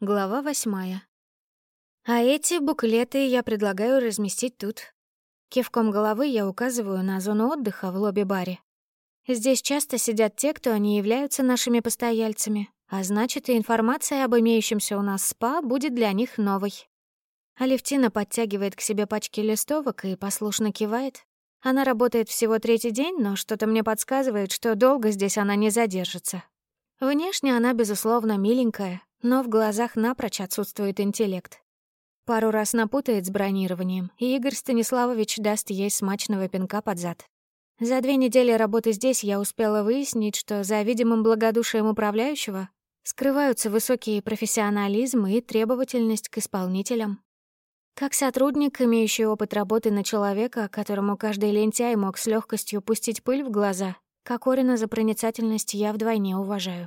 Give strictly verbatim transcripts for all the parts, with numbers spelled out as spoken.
Глава восьмая. А эти буклеты я предлагаю разместить тут. Кивком головы я указываю на зону отдыха в лобби-баре. Здесь часто сидят те, кто не являются нашими постояльцами, а значит, и информация об имеющемся у нас спа будет для них новой. Алевтина подтягивает к себе пачки листовок и послушно кивает. Она работает всего третий день, но что-то мне подсказывает, что долго здесь она не задержится. Внешне она, безусловно, миленькая, но в глазах напрочь отсутствует интеллект. Пару раз напутает с бронированием, и Игорь Станиславович даст ей смачного пинка под зад. За две недели работы здесь я успела выяснить, что за видимым благодушием управляющего скрываются высокий профессионализм и требовательность к исполнителям. Как сотрудник, имеющий опыт работы на человека, которому каждый лентяй мог с легкостью пустить пыль в глаза, Кокорина за проницательность я вдвойне уважаю.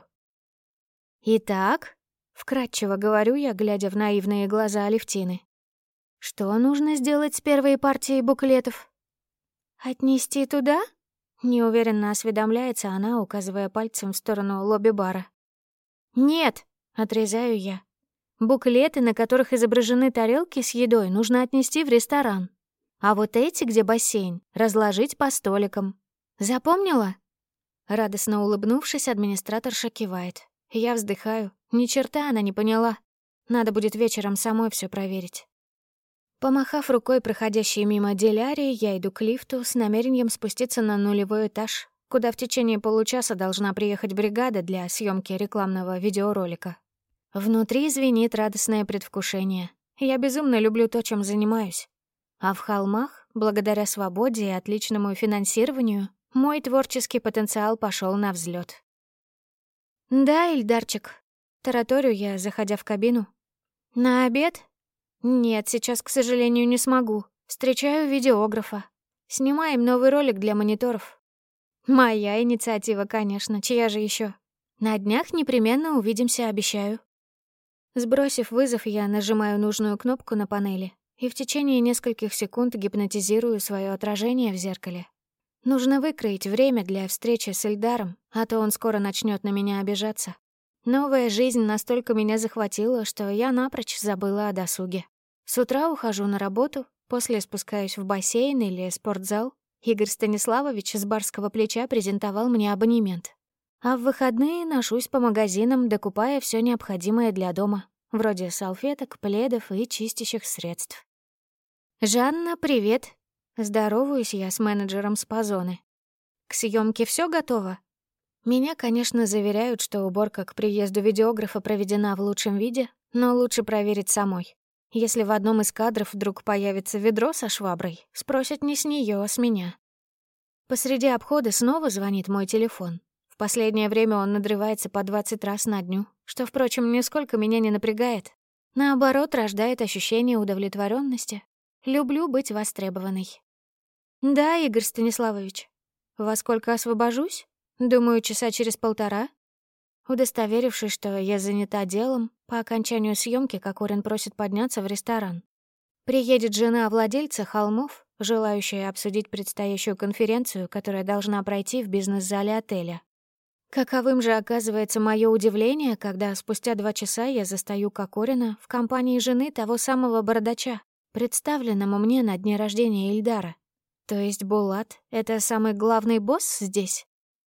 «Итак», — вкратчиво говорю я, глядя в наивные глаза Алевтины, «что нужно сделать с первой партией буклетов?» «Отнести туда?» — неуверенно осведомляется она, указывая пальцем в сторону лобби-бара. «Нет», — отрезаю я. «Буклеты, на которых изображены тарелки с едой, нужно отнести в ресторан. А вот эти, где бассейн, разложить по столикам. Запомнила?» Радостно улыбнувшись, администраторша кивает. Я вздыхаю. Ни черта она не поняла. Надо будет вечером самой все проверить. Помахав рукой проходящей мимо Дилярии, я иду к лифту с намерением спуститься на нулевой этаж, куда в течение получаса должна приехать бригада для съемки рекламного видеоролика. Внутри звенит радостное предвкушение. Я безумно люблю то, чем занимаюсь. А в холмах, благодаря свободе и отличному финансированию, мой творческий потенциал пошел на взлет. «Да, Ильдарчик», — тараторю я, заходя в кабину. «На обед?» «Нет, сейчас, к сожалению, не смогу. Встречаю видеографа. Снимаем новый ролик для мониторов». «Моя инициатива, конечно, чья же еще? На днях непременно увидимся, обещаю». Сбросив вызов, я нажимаю нужную кнопку на панели и в течение нескольких секунд гипнотизирую свое отражение в зеркале. Нужно выкроить время для встречи с Ильдаром, а то он скоро начнет на меня обижаться. Новая жизнь настолько меня захватила, что я напрочь забыла о досуге. С утра ухожу на работу, после спускаюсь в бассейн или спортзал. Игорь Станиславович с барского плеча презентовал мне абонемент. А в выходные ношусь по магазинам, докупая все необходимое для дома, вроде салфеток, пледов и чистящих средств. «Жанна, привет!» Здороваюсь я с менеджером спа-зоны. «К съемке все готово?» Меня, конечно, заверяют, что уборка к приезду видеографа проведена в лучшем виде, но лучше проверить самой. Если в одном из кадров вдруг появится ведро со шваброй, спросят не с нее, а с меня. Посреди обхода снова звонит мой телефон. В последнее время он надрывается по двадцать раз на дню, что, впрочем, нисколько меня не напрягает. Наоборот, рождает ощущение удовлетворенности. Люблю быть востребованной. «Да, Игорь Станиславович. Во сколько освобожусь? Думаю, часа через полтора». Удостоверившись, что я занята делом, по окончанию съемки Кокорин просит подняться в ресторан. Приедет жена владельца холмов, желающая обсудить предстоящую конференцию, которая должна пройти в бизнес-зале отеля. Каковым же оказывается мое удивление, когда спустя два часа я застаю Кокорина в компании жены того самого бородача, представленному мне на дне рождения Ильдара. То есть Булат — это самый главный босс здесь?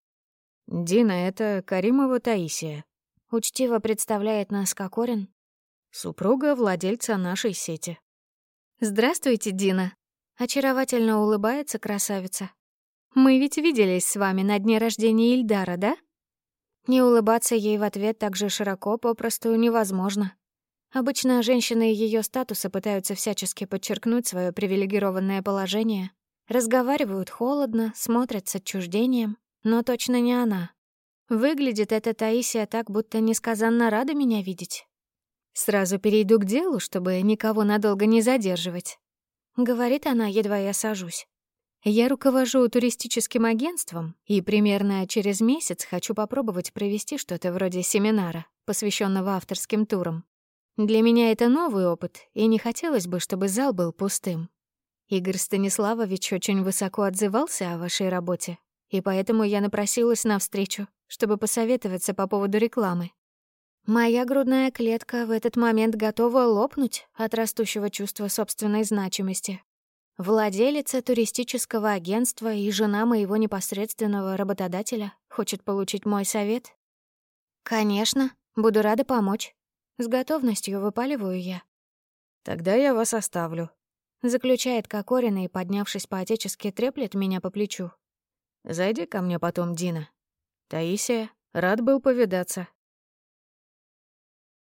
«Дина, это Каримова Таисия», — учтиво представляет нас Кокорин. «Супруга владельца нашей сети». «Здравствуйте, Дина», — очаровательно улыбается красавица. «Мы ведь виделись с вами на дне рождения Ильдара, да?» Не улыбаться ей в ответ так же широко попросту невозможно. Обычно женщины ее статуса пытаются всячески подчеркнуть свое привилегированное положение, разговаривают холодно, смотрят с отчуждением, но точно не она. Выглядит эта Таисия так, будто несказанно рада меня видеть. «Сразу перейду к делу, чтобы никого надолго не задерживать», — говорит она, едва я сажусь. «Я руковожу туристическим агентством, и примерно через месяц хочу попробовать провести что-то вроде семинара, посвященного авторским турам. Для меня это новый опыт, и не хотелось бы, чтобы зал был пустым. Игорь Станиславович очень высоко отзывался о вашей работе, и поэтому я напросилась на встречу, чтобы посоветоваться по поводу рекламы. Моя грудная клетка в этот момент готова лопнуть от растущего чувства собственной значимости. Владелица туристического агентства и жена моего непосредственного работодателя хочет получить мой совет? Конечно, буду рада помочь. С готовностью выпаливаю я. «Тогда я вас оставлю», — заключает Кокорин и, поднявшись по-отечески, треплет меня по плечу. «Зайди ко мне потом, Дина. Таисия, рад был повидаться».